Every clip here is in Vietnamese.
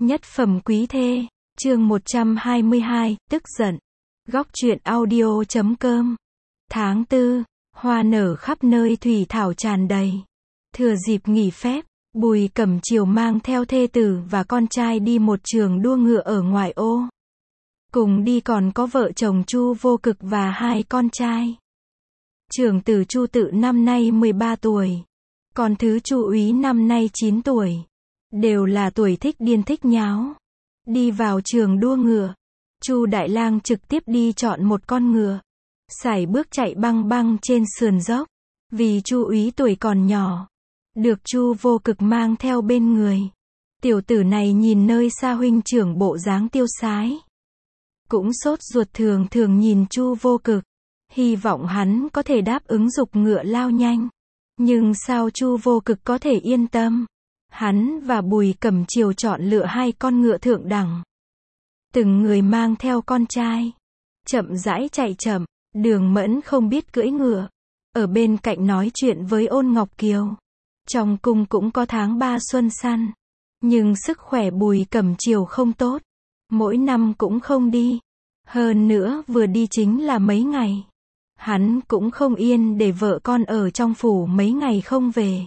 Nhất phẩm quý thê, chương 122, tức giận. Góc truyện audio.com. Tháng 4, hoa nở khắp nơi, thủy thảo tràn đầy. Thừa dịp nghỉ phép, Bùi Cẩm Chiều mang theo thê tử và con trai đi một trường đua ngựa ở ngoại ô. Cùng đi còn có vợ chồng Chu Vô Cực và hai con trai. Trưởng tử Chu Tự năm nay 13 tuổi. Còn thứ Chu Úy năm nay 9 tuổi. Đều là tuổi thích điên thích nháo. Đi vào trường đua ngựa, Chu Đại Lang trực tiếp đi chọn một con ngựa, sải bước chạy băng băng trên sườn dốc. Vì Chu Úy tuổi còn nhỏ, được Chu Vô Cực mang theo bên người. Tiểu tử này nhìn nơi xa huynh trưởng bộ dáng tiêu sái, cũng sốt ruột thường thường nhìn Chu Vô Cực, hy vọng hắn có thể đáp ứng giục ngựa lao nhanh. Nhưng sao Chu Vô Cực có thể yên tâm? Hắn và Bùi Cẩm Chiều chọn lựa hai con ngựa thượng đẳng, từng người mang theo con trai, chậm rãi chạy chậm. Đường Mẫn không biết cưỡi ngựa, ở bên cạnh nói chuyện với Ôn Ngọc Kiều. Trong cung cũng có tháng 3 xuân săn, nhưng sức khỏe Bùi Cẩm Chiều không tốt, mỗi năm cũng không đi. Hơn nữa vừa đi chính là mấy ngày. Hắn cũng không yên để vợ con ở trong phủ mấy ngày không về.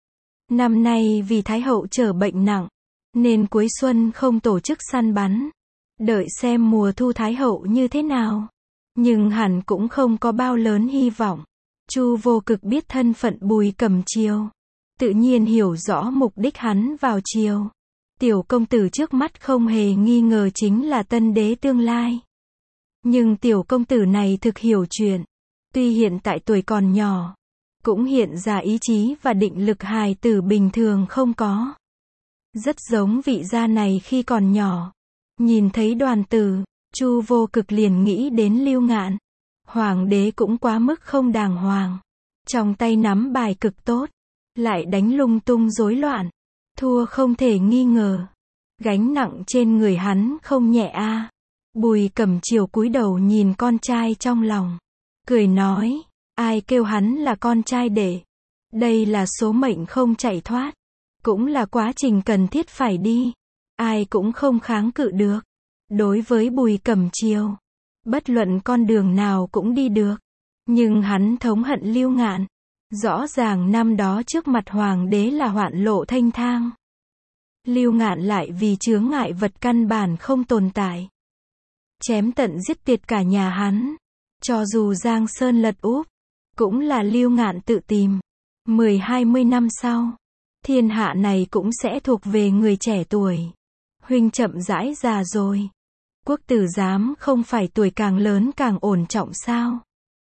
Năm nay vì Thái hậu trở bệnh nặng, nên cuối xuân không tổ chức săn bắn. Đợi xem mùa thu Thái hậu như thế nào. Nhưng hẳn cũng không có bao lớn hy vọng. Chu Vô Cực biết thân phận Bùi Cẩm Chiều, tự nhiên hiểu rõ mục đích hắn vào triều. Tiểu công tử trước mắt không hề nghi ngờ chính là tân đế tương lai. Nhưng tiểu công tử này thực hiểu chuyện. Tuy hiện tại tuổi còn nhỏ, cũng hiện ra ý chí và định lực hài tử bình thường không có. Rất giống vị gia này khi còn nhỏ. Nhìn thấy Đoàn Tử, Chu Vô Cực liền nghĩ đến Lưu Ngạn. Hoàng đế cũng quá mức không đàng hoàng. Trong tay nắm bài cực tốt, lại đánh lung tung rối loạn. Thua không thể nghi ngờ. Gánh nặng trên người hắn không nhẹ a. Bùi Cẩm Chiều cúi đầu nhìn con trai trong lòng, cười nói, ai kêu hắn là con trai để. Đây là số mệnh không chạy thoát, cũng là quá trình cần thiết phải đi. Ai cũng không kháng cự được. Đối với Bùi Cẩm Chiều, bất luận con đường nào cũng đi được. Nhưng hắn thống hận Lưu Ngạn. Rõ ràng năm đó trước mặt hoàng đế là hoạn lộ thanh thang. Lưu Ngạn lại vì chướng ngại vật căn bản không tồn tại, chém tận giết tiệt cả nhà hắn. Cho dù Giang Sơn lật úp, cũng là Lưu Ngạn tự tìm. 10-20 năm sau, thiên hạ này cũng sẽ thuộc về người trẻ tuổi. Huynh chậm rãi già rồi. Quốc tử giám không phải tuổi càng lớn càng ổn trọng sao?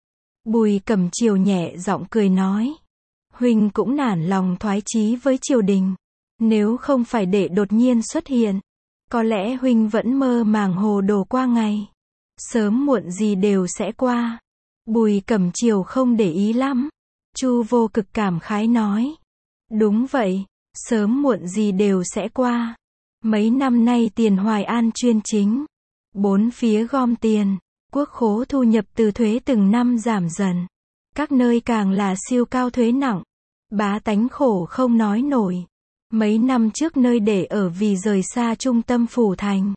Bùi Cẩm Chiều nhẹ giọng cười nói. Huynh cũng nản lòng thoái chí với triều đình. Nếu không phải để đột nhiên xuất hiện, có lẽ huynh vẫn mơ màng hồ đồ qua ngày. Sớm muộn gì đều sẽ qua. Bùi Cẩm Chiều không để ý lắm. Chu Vô Cực cảm khái nói. Đúng vậy, sớm muộn gì đều sẽ qua. Mấy năm nay tiền Hoài An chuyên chính, bốn phía gom tiền, quốc khố thu nhập từ thuế từng năm giảm dần. Các nơi càng là siêu cao thuế nặng. Bá tánh khổ không nói nổi. Mấy năm trước nơi để ở vì rời xa trung tâm phủ thành,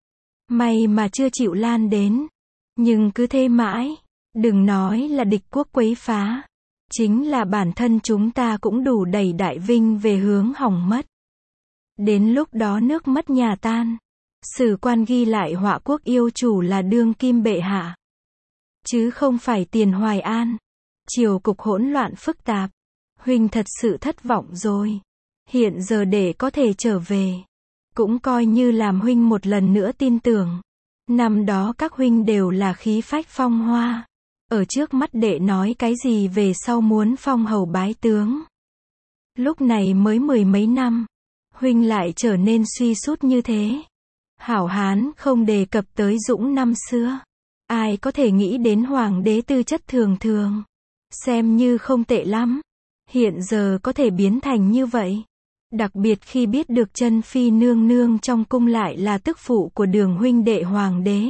may mà chưa chịu lan đến. Nhưng cứ thế mãi, đừng nói là địch quốc quấy phá, chính là bản thân chúng ta cũng đủ đẩy Đại Vinh về hướng hỏng mất. Đến lúc đó nước mất nhà tan, sử quan ghi lại họa quốc yêu chủ là đương kim bệ hạ, chứ không phải tiền Hoài An. Triều cục hỗn loạn phức tạp. Huynh thật sự thất vọng rồi. Hiện giờ để có thể trở về, cũng coi như làm huynh một lần nữa tin tưởng. Năm đó các huynh đều là khí phách phong hoa. Ở trước mắt đệ nói cái gì về sau muốn phong hầu bái tướng. Lúc này mới 10 mấy năm, huynh lại trở nên suy sút như thế. Hảo hán không đề cập tới dũng năm xưa. Ai có thể nghĩ đến hoàng đế tư chất thường thường, xem như không tệ lắm, hiện giờ có thể biến thành như vậy. Đặc biệt khi biết được chân phi nương nương trong cung lại là tức phụ của Đường huynh đệ hoàng đế.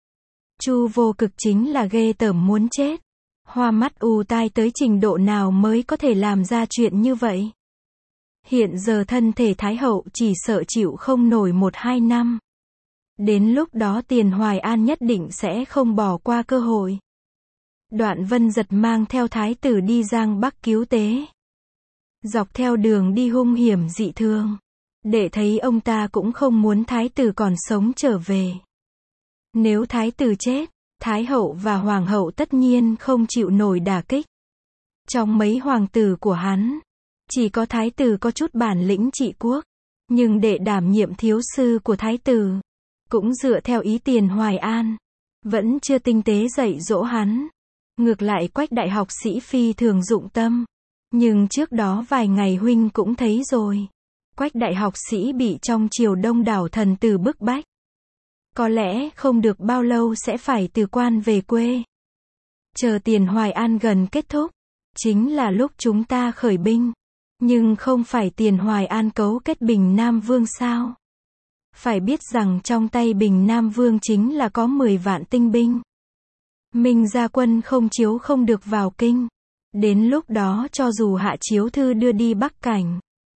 Chu Vô Cực chính là ghê tởm muốn chết. Hoa mắt ù tai tới trình độ nào mới có thể làm ra chuyện như vậy? Hiện giờ thân thể Thái hậu chỉ sợ chịu không nổi 1-2 năm. Đến lúc đó Tiền Hoài An nhất định sẽ không bỏ qua cơ hội. Đoạn Vân Giật mang theo thái tử đi Giang Bắc cứu tế. Dọc theo đường đi hung hiểm dị thường. Để thấy ông ta cũng không muốn thái tử còn sống trở về. Nếu thái tử chết, thái hậu và hoàng hậu tất nhiên không chịu nổi đả kích. Trong mấy hoàng tử của hắn, chỉ có thái tử có chút bản lĩnh trị quốc. Nhưng để đảm nhiệm thiếu sư của thái tử, cũng dựa theo ý Tiền Hoài An, vẫn chưa tinh tế dạy dỗ hắn. Ngược lại Quách đại học sĩ phi thường dụng tâm. Nhưng trước đó vài ngày huynh cũng thấy rồi. Quách đại học sĩ bị trong triều đông đảo thần tử bức bách. Có lẽ không được bao lâu sẽ phải từ quan về quê. Chờ Tiền Hoài An gần kết thúc, chính là lúc chúng ta khởi binh. Nhưng không phải Tiền Hoài An cấu kết Bình Nam Vương sao? Phải biết rằng trong tay Bình Nam Vương chính là có 10 vạn tinh binh. Minh gia quân không chiếu không được vào kinh. Đến lúc đó cho dù hạ chiếu thư đưa đi Bắc Cảnh,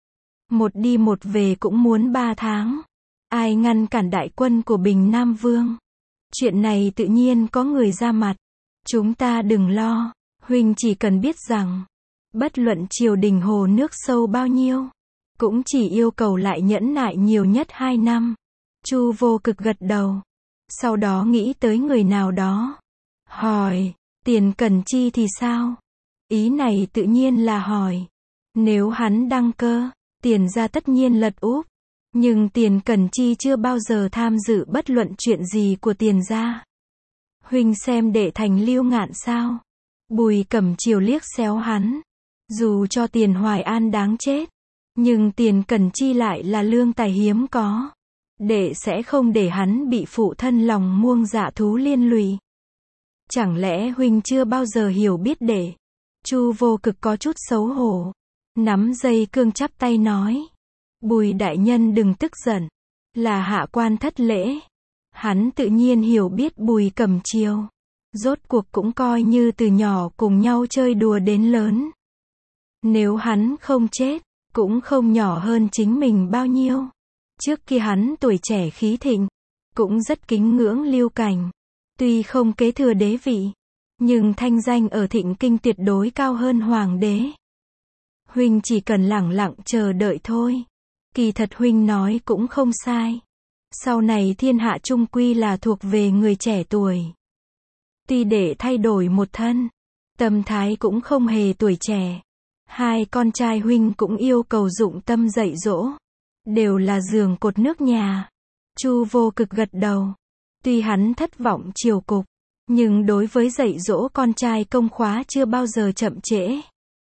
một đi một về cũng muốn 3 tháng. Ai ngăn cản đại quân của Bình Nam Vương? Chuyện này tự nhiên có người ra mặt. Chúng ta đừng lo, huynh chỉ cần biết rằng, bất luận triều đình hồ nước sâu bao nhiêu, cũng chỉ yêu cầu lại nhẫn nại nhiều nhất 2 năm. Chu Vô Cực gật đầu. Sau đó nghĩ tới người nào đó. Hỏi, Tiền Cẩn Chi thì sao? Ý này tự nhiên là hỏi. Nếu hắn đăng cơ, Tiền gia tất nhiên lật úp. Nhưng Tiền Cẩn Chi chưa bao giờ tham dự bất luận chuyện gì của Tiền gia. Huynh xem đệ thành Lưu Ngạn sao? Bùi Cẩm Chiều liếc xéo hắn. Dù cho Tiền Hoài An đáng chết, nhưng Tiền Cẩn Chi lại là lương tài hiếm có. Đệ sẽ không để hắn bị phụ thân lòng muông dạ thú liên lụy. Chẳng lẽ huynh chưa bao giờ hiểu biết đệ? Chu Vô Cực có chút xấu hổ. Nắm dây cương chắp tay nói. Bùi đại nhân đừng tức giận. Là hạ quan thất lễ. Hắn tự nhiên hiểu biết Bùi Cẩm Chiều. Rốt cuộc cũng coi như từ nhỏ cùng nhau chơi đùa đến lớn. Nếu hắn không chết, cũng không nhỏ hơn chính mình bao nhiêu. Trước kia hắn tuổi trẻ khí thịnh, cũng rất kính ngưỡng Lưu Cảnh. Tuy không kế thừa đế vị, nhưng thanh danh ở Thịnh Kinh tuyệt đối cao hơn hoàng đế. Huynh chỉ cần lẳng lặng chờ đợi thôi. Kỳ thật huynh nói cũng không sai. Sau này thiên hạ chung quy là thuộc về người trẻ tuổi. Tuy để thay đổi một thân, tâm thái cũng không hề tuổi trẻ. Hai con trai huynh cũng yêu cầu dụng tâm dạy dỗ. Đều là giường cột nước nhà. Chu Vô Cực gật đầu. Tuy hắn thất vọng triều cục, nhưng đối với dạy dỗ con trai công khóa chưa bao giờ chậm trễ.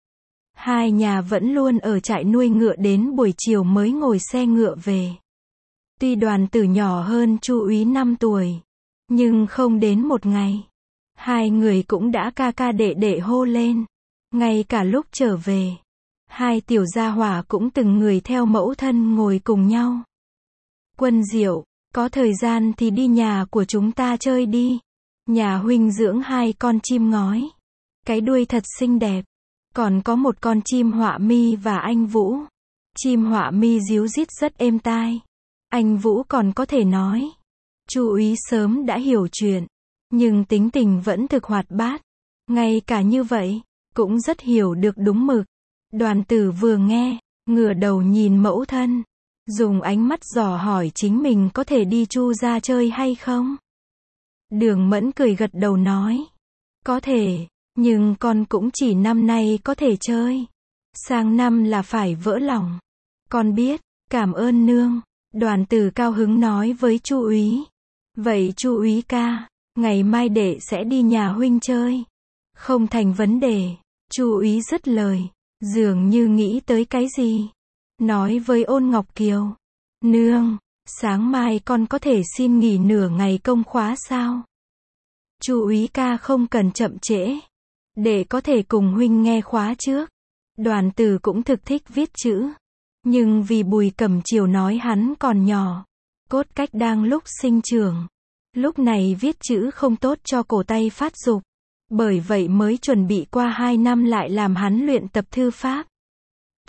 Hai nhà vẫn luôn ở trại nuôi ngựa đến buổi chiều mới ngồi xe ngựa về. Tuy Đoàn Tử nhỏ hơn Chu Úy 5 tuổi, nhưng không đến một ngày, hai người cũng đã ca ca đệ đệ hô lên. Ngay cả lúc trở về, hai tiểu gia hỏa cũng từng người theo mẫu thân ngồi cùng nhau. Quân Diệu, có thời gian thì đi nhà của chúng ta chơi đi. Nhà huynh dưỡng hai con chim ngói. Cái đuôi thật xinh đẹp. Còn có một con chim họa mi và anh Vũ. Chim họa mi ríu rít rất êm tai. Anh Vũ còn có thể nói. Chu Úy sớm đã hiểu chuyện, nhưng tính tình vẫn thực hoạt bát. Ngay cả như vậy, cũng rất hiểu được đúng mực. Đoàn Tử vừa nghe, ngửa đầu nhìn mẫu thân, dùng ánh mắt dò hỏi chính mình có thể đi Chu gia chơi hay không. Đường Mẫn cười gật đầu nói. Có thể, nhưng con cũng chỉ năm nay có thể chơi. Sang năm là phải vỡ lòng. Con biết, cảm ơn nương. Đoàn Tử cao hứng nói với Chu Úy. Vậy Chu Úy ca, ngày mai đệ sẽ đi nhà huynh chơi. Không thành vấn đề. Chu Úy dứt lời, dường như nghĩ tới cái gì. Nói với Ôn Ngọc Kiều. Nương, sáng mai con có thể xin nghỉ nửa ngày công khóa sao? Chu Úy ca không cần chậm trễ. Để có thể cùng huynh nghe khóa trước. Đoàn Tử cũng thực thích viết chữ. Nhưng vì Bùi Cẩm Chiều nói hắn còn nhỏ, cốt cách đang lúc sinh trưởng. Lúc này viết chữ không tốt cho cổ tay phát dục. Bởi vậy mới chuẩn bị qua 2 năm lại làm hắn luyện tập thư pháp.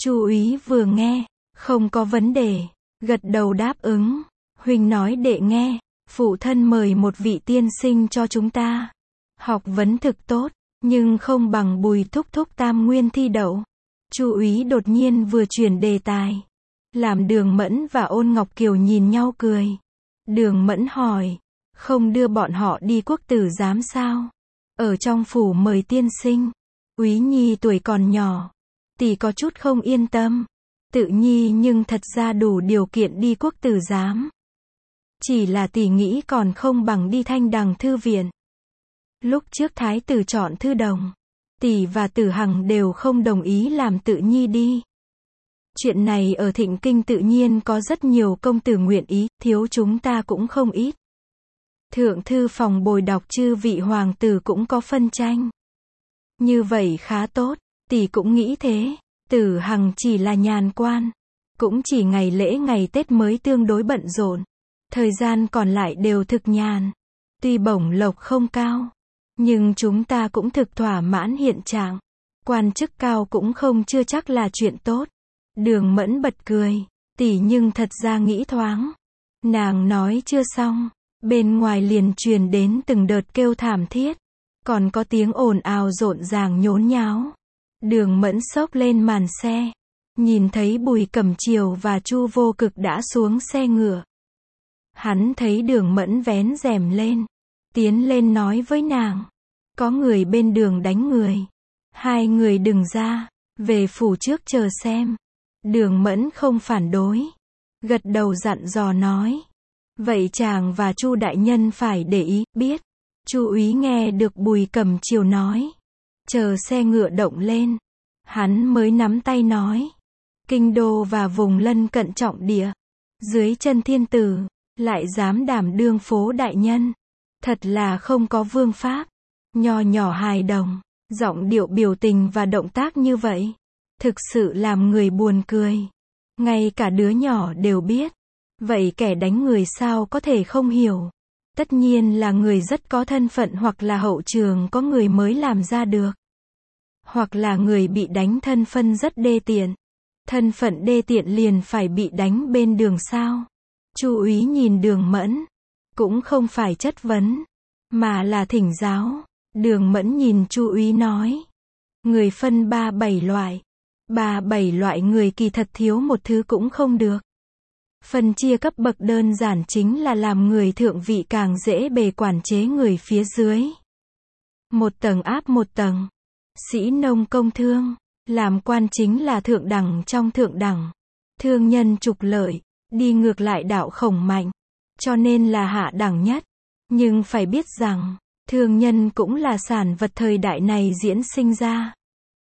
Chu úy vừa nghe, không có vấn đề, gật đầu đáp ứng. Huynh nói đệ nghe, phụ thân mời một vị tiên sinh cho chúng ta. Học vấn thực tốt, nhưng không bằng Bùi thúc thúc tam nguyên thi đậu. Chu úy đột nhiên vừa chuyển đề tài, làm Đường Mẫn và Ôn Ngọc Kiều nhìn nhau cười. Đường Mẫn hỏi, không đưa bọn họ đi quốc tử giám sao? Ở trong phủ mời tiên sinh. Úy nhi tuổi còn nhỏ, tỷ có chút không yên tâm. Tự nhi nhưng thật ra đủ điều kiện đi quốc tử giám. Chỉ là tỷ nghĩ còn không bằng đi Thanh Đằng thư viện. Lúc trước thái tử chọn thư đồng, tỷ và Tử Hằng đều không đồng ý làm Tự nhi đi. Chuyện này ở Thịnh Kinh tự nhiên có rất nhiều công tử nguyện ý, thiếu chúng ta cũng không ít. Thượng thư phòng bồi đọc chư vị hoàng tử cũng có phân tranh. Như vậy khá tốt, tỷ cũng nghĩ thế. Tử Hằng chỉ là nhàn quan, cũng chỉ ngày lễ ngày Tết mới tương đối bận rộn. Thời gian còn lại đều thực nhàn. Tuy bổng lộc không cao, nhưng chúng ta cũng thực thỏa mãn hiện trạng. Quan chức cao cũng không chưa chắc là chuyện tốt. Đường Mẫn bật cười, tỷ nhưng thật ra nghĩ thoáng. Nàng nói chưa xong, bên ngoài liền truyền đến từng đợt kêu thảm thiết, còn có tiếng ồn ào rộn ràng nhốn nháo. Đường Mẫn xốc lên màn xe, nhìn thấy Bùi Cẩm Chiều và Chu Vô Cực đã xuống xe ngựa. Hắn thấy Đường Mẫn vén rèm lên, tiến lên nói với nàng, có người bên đường đánh người. Hai người đừng ra, về phủ trước chờ xem. Đường Mẫn không phản đối, gật đầu dặn dò nói, vậy chàng và Chu đại nhân phải để ý, biết. Chu úy nghe được Bùi Cẩm Chiều nói, chờ xe ngựa động lên, hắn mới nắm tay nói, kinh đô và vùng lân cận trọng địa, dưới chân thiên tử, lại dám đảm đương phố đại nhân, thật là không có vương pháp. Nho nhỏ hài đồng, giọng điệu biểu tình và động tác như vậy, thực sự làm người buồn cười. Ngay cả đứa nhỏ đều biết. Vậy kẻ đánh người sao có thể không hiểu? Tất nhiên là người rất có thân phận hoặc là hậu trường có người mới làm ra được. Hoặc là người bị đánh thân phận rất đê tiện. Thân phận đê tiện liền phải bị đánh bên đường sao? Chu úy nhìn Đường Mẫn, cũng không phải chất vấn, mà là thỉnh giáo. Đường Mẫn nhìn Chu úy nói, người phân 3-7 loại. 3-7 loại người kỳ thật thiếu một thứ cũng không được. Phân chia cấp bậc đơn giản chính là làm người thượng vị càng dễ bề quản chế người phía dưới. Một tầng áp một tầng. Sĩ nông công thương, làm quan chính là thượng đẳng trong thượng đẳng. Thương nhân trục lợi, đi ngược lại đạo khổng mạnh, cho nên là hạ đẳng nhất. Nhưng phải biết rằng, thương nhân cũng là sản vật thời đại này diễn sinh ra.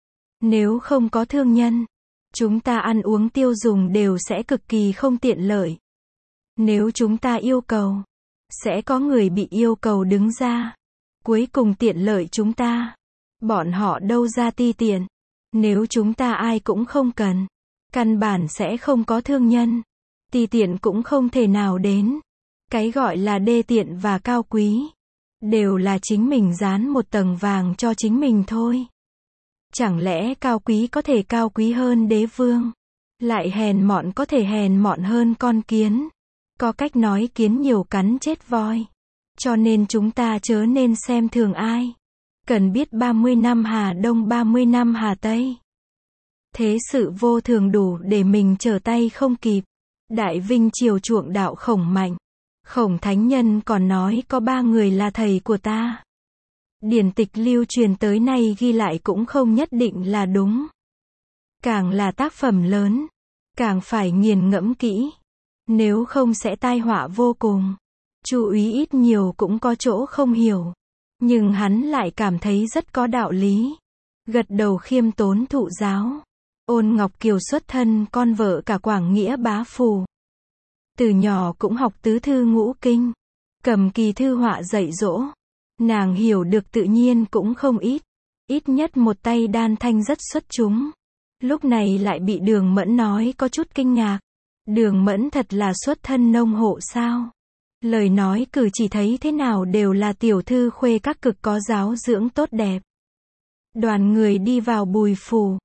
Nếu không có thương nhân, chúng ta ăn uống tiêu dùng đều sẽ cực kỳ không tiện lợi. Nếu chúng ta yêu cầu, sẽ có người bị yêu cầu đứng ra. Cuối cùng tiện lợi chúng ta. Bọn họ đâu ra ti tiện. Nếu chúng ta ai cũng không cần, căn bản sẽ không có thương nhân. Ti tiện cũng không thể nào đến. Cái gọi là đê tiện và cao quý, đều là chính mình dán một tầng vàng cho chính mình thôi. Chẳng lẽ cao quý có thể cao quý hơn đế vương? Lại hèn mọn có thể hèn mọn hơn con kiến? Có cách nói kiến nhiều cắn chết voi. Cho nên chúng ta chớ nên xem thường ai. Cần biết 30 năm Hà Đông 30 năm Hà Tây. Thế sự vô thường đủ để mình trở tay không kịp. Đại Vinh triều chuộng đạo Khổng mạnh. Khổng thánh nhân còn nói có 3 người là thầy của ta. Điển tịch lưu truyền tới nay ghi lại cũng không nhất định là đúng. Càng là tác phẩm lớn, càng phải nghiền ngẫm kỹ. Nếu không sẽ tai họa vô cùng. Chu úy ít nhiều cũng có chỗ không hiểu. Nhưng hắn lại cảm thấy rất có đạo lý. Gật đầu khiêm tốn thụ giáo. Ôn Ngọc Kiều xuất thân con vợ cả Quảng Nghĩa bá phủ. Từ nhỏ cũng học tứ thư ngũ kinh. Cầm kỳ thư họa dạy dỗ. Nàng hiểu được tự nhiên cũng không ít. Ít nhất một tay đan thanh rất xuất chúng. Lúc này lại bị Đường Mẫn nói có chút kinh ngạc. Đường Mẫn thật là xuất thân nông hộ sao? Lời nói cử chỉ thấy thế nào đều là tiểu thư khuê các cực có giáo dưỡng tốt đẹp. Đoàn người đi vào Bùi phủ.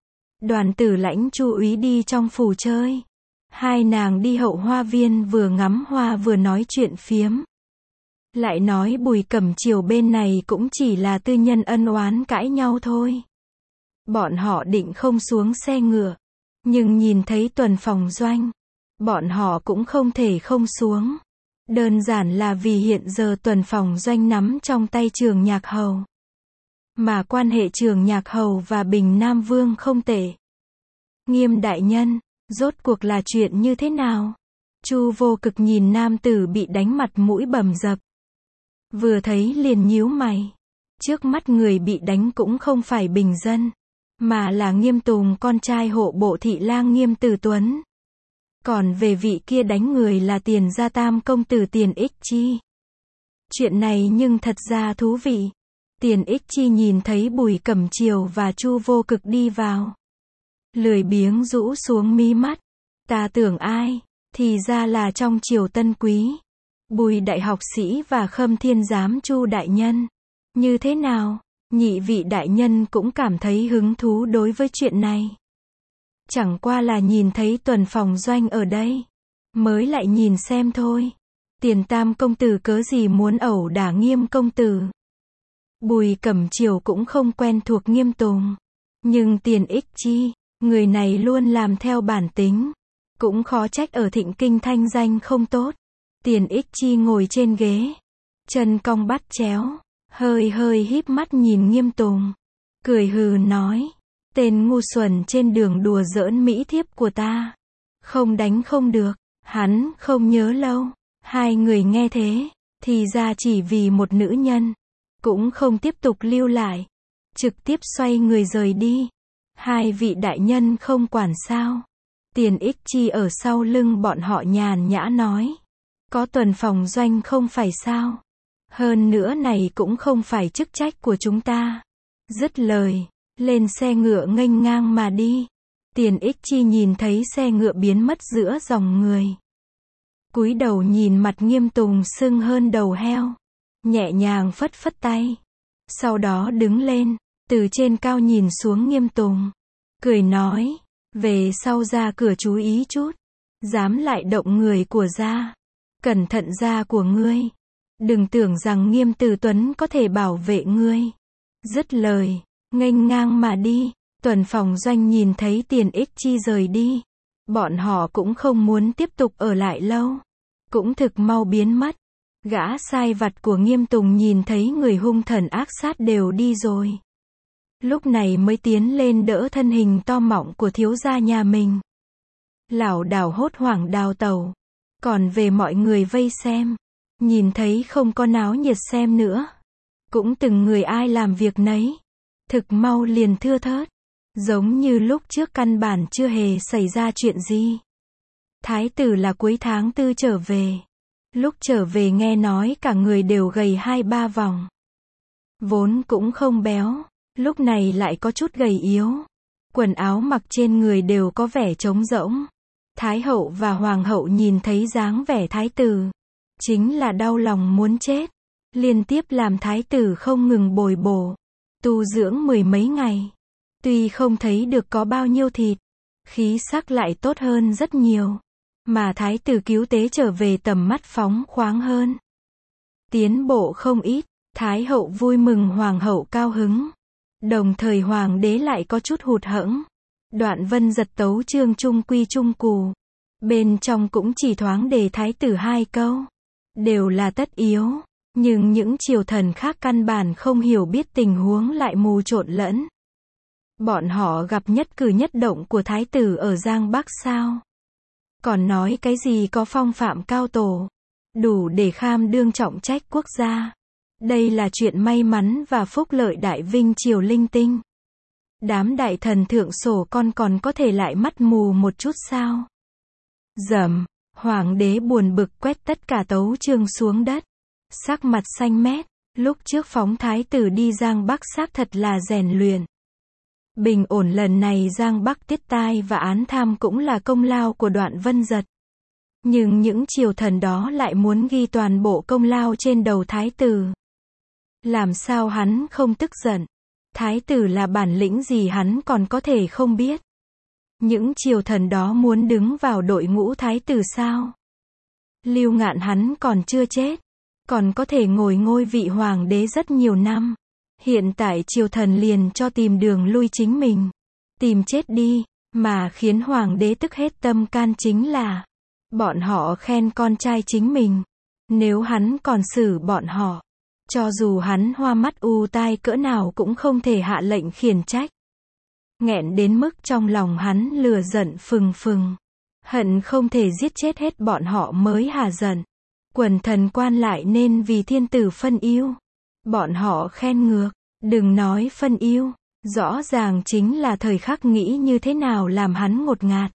Đoàn Tử Lãnh Chu úy đi trong phủ chơi. Hai nàng đi hậu hoa viên vừa ngắm hoa vừa nói chuyện phiếm. Lại nói Bùi Cẩm Chiều bên này cũng chỉ là tư nhân ân oán cãi nhau thôi. Bọn họ định không xuống xe ngựa, nhưng nhìn thấy Tuần Phòng Doanh, bọn họ cũng không thể không xuống. Đơn giản là vì hiện giờ Tuần Phòng Doanh nắm trong tay Trường Nhạc Hầu. Mà quan hệ Trường Nhạc Hầu và Bình Nam Vương không tệ. Nghiêm đại nhân, rốt cuộc là chuyện như thế nào? Chu Vô Cực nhìn nam tử bị đánh mặt mũi bầm dập. Vừa thấy liền nhíu mày. Trước mắt người bị đánh cũng không phải bình dân, mà là Nghiêm Tùng, con trai hộ bộ thị lang Nghiêm Tử Tuấn. Còn về vị kia đánh người là Tiền gia tam công tử Tiền Ích Chi. Chuyện này nhưng thật ra thú vị. Tiền Ích Chi nhìn thấy Bùi Cẩm Chiều và Chu Vô Cực đi vào, lười biếng rũ xuống mí mắt. Ta tưởng ai, thì ra là trong triều tân quý. Bùi đại học sĩ và Khâm Thiên giám Chu đại nhân. Như thế nào, nhị vị đại nhân cũng cảm thấy hứng thú đối với chuyện này. Chẳng qua là nhìn thấy Tuần Phòng Doanh ở đây, mới lại nhìn xem thôi. Tiền tam công tử cớ gì muốn ẩu đả Nghiêm công tử. Bùi Cẩm Chiều cũng không quen thuộc Nghiêm Tùng. Nhưng Tiền Ích Chi, người này luôn làm theo bản tính. Cũng khó trách ở Thịnh Kinh thanh danh không tốt. Tiền Ích Chi ngồi trên ghế, chân cong bắt chéo, hơi híp mắt nhìn Nghiêm Tùng. Cười hừ nói, tên ngu xuẩn trên đường đùa giỡn mỹ thiếp của ta. Không đánh không được, hắn không nhớ lâu. Hai người nghe thế, thì ra chỉ vì một nữ nhân. Cũng không tiếp tục lưu lại, trực tiếp xoay người rời đi. Hai vị đại nhân không quản sao? Tiền Ích Chi ở sau lưng bọn họ nhàn nhã nói. Có Tuần Phòng Doanh không phải sao? Hơn nữa này cũng không phải chức trách của chúng ta. Dứt lời, lên xe ngựa nghênh ngang mà đi. Tiền Ích Chi nhìn thấy xe ngựa biến mất giữa dòng người. Cúi đầu nhìn mặt Nghiêm Tùng sưng hơn đầu heo. Nhẹ nhàng phất phất tay. Sau đó đứng lên, từ trên cao nhìn xuống Nghiêm Tùng. Cười nói, về sau ra cửa chú ý chút. Dám lại động người của gia. Cẩn thận da của ngươi. Đừng tưởng rằng Nghiêm Tử Tuấn có thể bảo vệ ngươi. Dứt lời, nghênh ngang mà đi. Tuần Phòng Doanh nhìn thấy Tiền Ích Chi rời đi. Bọn họ cũng không muốn tiếp tục ở lại lâu. Cũng thực mau biến mất. Gã sai vặt của Nghiêm Tùng nhìn thấy người hung thần ác sát đều đi rồi. Lúc này mới tiến lên đỡ thân hình to mọng của thiếu gia nhà mình. Lảo đảo hốt hoảng đào tẩu. Còn về mọi người vây xem, nhìn thấy không có náo nhiệt xem nữa. Cũng từng người ai làm việc nấy. Thực mau liền thưa thớt. Giống như lúc trước căn bản chưa hề xảy ra chuyện gì. Thái tử là cuối tháng 4 trở về. Lúc trở về nghe nói cả người đều gầy 2-3 vòng. Vốn cũng không béo, lúc này lại có chút gầy yếu. Quần áo mặc trên người đều có vẻ trống rỗng. Thái hậu và hoàng hậu nhìn thấy dáng vẻ thái tử, chính là đau lòng muốn chết. Liên tiếp làm thái tử không ngừng bồi bổ, tu dưỡng 10 mấy ngày. Tuy không thấy được có bao nhiêu thịt, khí sắc lại tốt hơn rất nhiều. Mà thái tử cứu tế trở về tầm mắt phóng khoáng hơn. Tiến bộ không ít, thái hậu vui mừng, hoàng hậu cao hứng. Đồng thời hoàng đế lại có chút hụt hẫng. Đoạn Vân giật tấu chương trung quy trung cù. Bên trong cũng chỉ thoáng đề thái tử 2 câu. Đều là tất yếu. Nhưng những triều thần khác căn bản không hiểu biết tình huống lại mù trộn lẫn. Bọn họ gặp nhất cử nhất động của thái tử ở Giang Bắc sao? Còn nói cái gì có phong phạm cao tổ. Đủ để kham đương trọng trách quốc gia. Đây là chuyện may mắn và phúc lợi đại vinh triều linh tinh. Đám đại thần thượng sổ con còn có thể lại mắt mù một chút sao? Dầm, hoàng đế buồn bực quét tất cả tấu chương xuống đất. Sắc mặt xanh mét, lúc trước phóng thái tử đi Giang Bắc xác thật là rèn luyện. Bình ổn lần này Giang Bắc tiết tai và án tham cũng là công lao của Đoạn Vân giật. Nhưng những triều thần đó lại muốn ghi toàn bộ công lao trên đầu thái tử. Làm sao hắn không tức giận? Thái tử là bản lĩnh gì hắn còn có thể không biết. Những triều thần đó muốn đứng vào đội ngũ thái tử sao? Lưu Ngạn hắn còn chưa chết, còn có thể ngồi ngôi vị hoàng đế rất nhiều năm. Hiện tại triều thần liền cho tìm đường lui chính mình. Tìm chết đi, mà khiến hoàng đế tức hết tâm can chính là bọn họ khen con trai chính mình. Nếu hắn còn xử bọn họ, cho dù hắn hoa mắt u tai cỡ nào cũng không thể hạ lệnh khiển trách. Nghẹn đến mức trong lòng hắn lửa giận phừng phừng. Hận không thể giết chết hết bọn họ mới hà giận. Quần thần quan lại nên vì thiên tử phân ưu. Bọn họ khen ngược, đừng nói phân ưu, rõ ràng chính là thời khắc nghĩ như thế nào làm hắn ngột ngạt.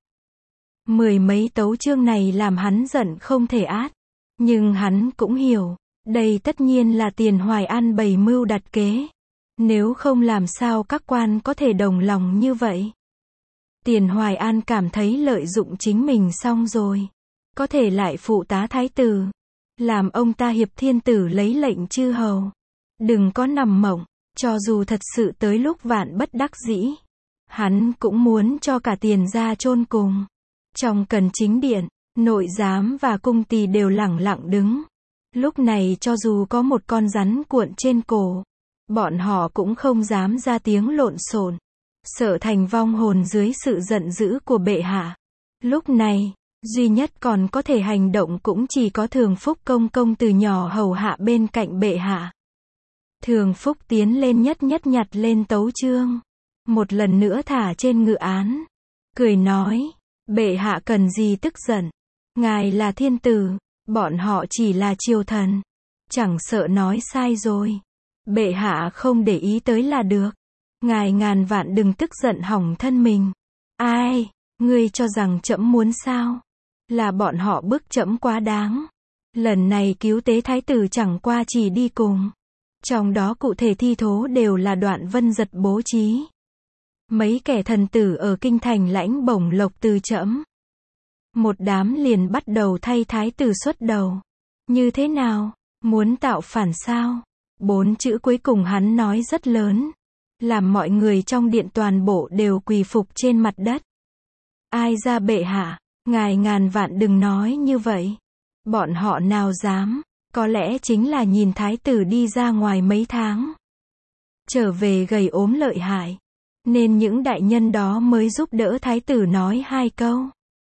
Mười mấy tấu chương này làm hắn giận không thể át. Nhưng hắn cũng hiểu, đây tất nhiên là Tiền Hoài An bày mưu đặt kế. Nếu không làm sao các quan có thể đồng lòng như vậy. Tiền Hoài An cảm thấy lợi dụng chính mình xong rồi. Có thể lại phụ tá thái tử. Làm ông ta hiệp thiên tử lấy lệnh chư hầu. Đừng có nằm mộng, cho dù thật sự tới lúc vạn bất đắc dĩ. Hắn cũng muốn cho cả Tiền gia chôn cùng. Trong Cần Chính Điện, nội giám và cung tỳ đều lẳng lặng đứng. Lúc này cho dù có một con rắn cuộn trên cổ, bọn họ cũng không dám ra tiếng lộn xộn, sợ thành vong hồn dưới sự giận dữ của bệ hạ. Lúc này, duy nhất còn có thể hành động cũng chỉ có Thường Phúc công công từ nhỏ hầu hạ bên cạnh bệ hạ. Thường Phúc tiến lên nhất nhặt lên tấu chương, một lần nữa thả trên ngự án, cười nói, bệ hạ cần gì tức giận, ngài là thiên tử, bọn họ chỉ là triều thần, chẳng sợ nói sai rồi. Bệ hạ không để ý tới là được. Ngài ngàn vạn đừng tức giận hỏng thân mình. Ai, ngươi cho rằng trẫm muốn sao? Là bọn họ bức trẫm quá đáng. Lần này cứu tế thái tử chẳng qua chỉ đi cùng. Trong đó cụ thể thi thố đều là Đoạn Vân Giật bố trí. Mấy kẻ thần tử ở kinh thành lãnh bổng lộc từ trẫm. Một đám liền bắt đầu thay thái tử xuất đầu. Như thế nào? Muốn tạo phản sao? 4 chữ cuối cùng hắn nói rất lớn, làm mọi người trong điện toàn bộ đều quỳ phục trên mặt đất. Ai ra bệ hạ, ngài ngàn vạn đừng nói như vậy. Bọn họ nào dám, có lẽ chính là nhìn thái tử đi ra ngoài mấy tháng. Trở về gầy ốm lợi hại, nên những đại nhân đó mới giúp đỡ thái tử nói 2 câu.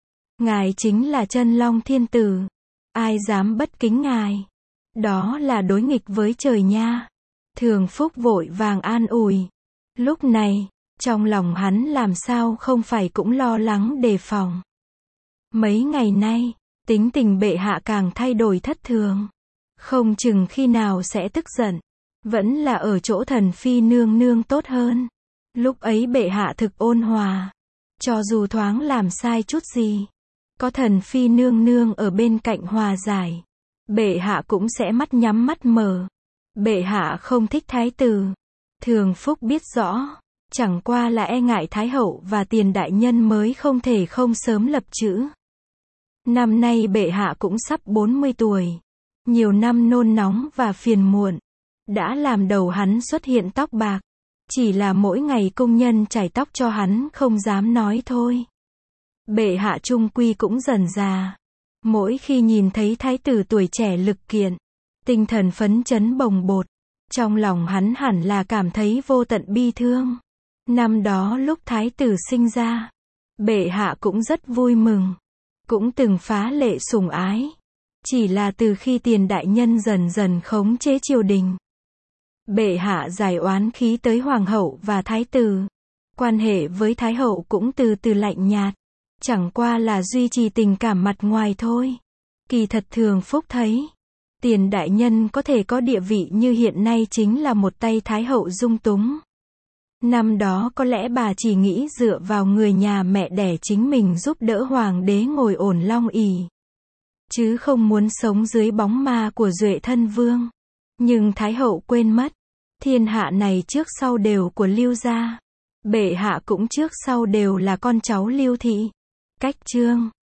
Ngài chính là Chân Long thiên tử, ai dám bất kính ngài. Đó là đối nghịch với trời nha. Thường Phúc vội vàng an ủi. Lúc này, trong lòng hắn làm sao không phải cũng lo lắng đề phòng. Mấy ngày nay, tính tình bệ hạ càng thay đổi thất thường. Không chừng khi nào sẽ tức giận. Vẫn là ở chỗ thần phi nương nương tốt hơn. Lúc ấy bệ hạ thực ôn hòa. Cho dù thoáng làm sai chút gì, có thần phi nương nương ở bên cạnh hòa giải, bệ hạ cũng sẽ mắt nhắm mắt mở. Bệ hạ không thích thái tử. Thường Phúc biết rõ, chẳng qua là e ngại Thái hậu và Tiền đại nhân mới không thể không sớm lập chữ. Năm nay bệ hạ cũng sắp 40 tuổi. Nhiều năm nôn nóng và phiền muộn đã làm đầu hắn xuất hiện tóc bạc. Chỉ là mỗi ngày công nhân chải tóc cho hắn không dám nói thôi. Bệ hạ trung quy cũng dần già. Mỗi khi nhìn thấy thái tử tuổi trẻ lực kiện, tinh thần phấn chấn bồng bột, trong lòng hắn hẳn là cảm thấy vô tận bi thương. Năm đó lúc thái tử sinh ra, bệ hạ cũng rất vui mừng, cũng từng phá lệ sủng ái. Chỉ là từ khi Tiền đại nhân dần dần khống chế triều đình, bệ hạ giải oán khí tới hoàng hậu và thái tử. Quan hệ với thái hậu cũng từ từ lạnh nhạt, chẳng qua là duy trì tình cảm mặt ngoài thôi. Kỳ thật Thường Phúc thấy, Tiền đại nhân có thể có địa vị như hiện nay chính là một tay thái hậu dung túng. Năm đó có lẽ bà chỉ nghĩ dựa vào người nhà mẹ đẻ chính mình giúp đỡ hoàng đế ngồi ổn long ỷ, chứ không muốn sống dưới bóng ma của Duệ thân vương. Nhưng thái hậu quên mất, thiên hạ này trước sau đều của Lưu gia. Bệ hạ cũng trước sau đều là con cháu Lưu thị. Cách chương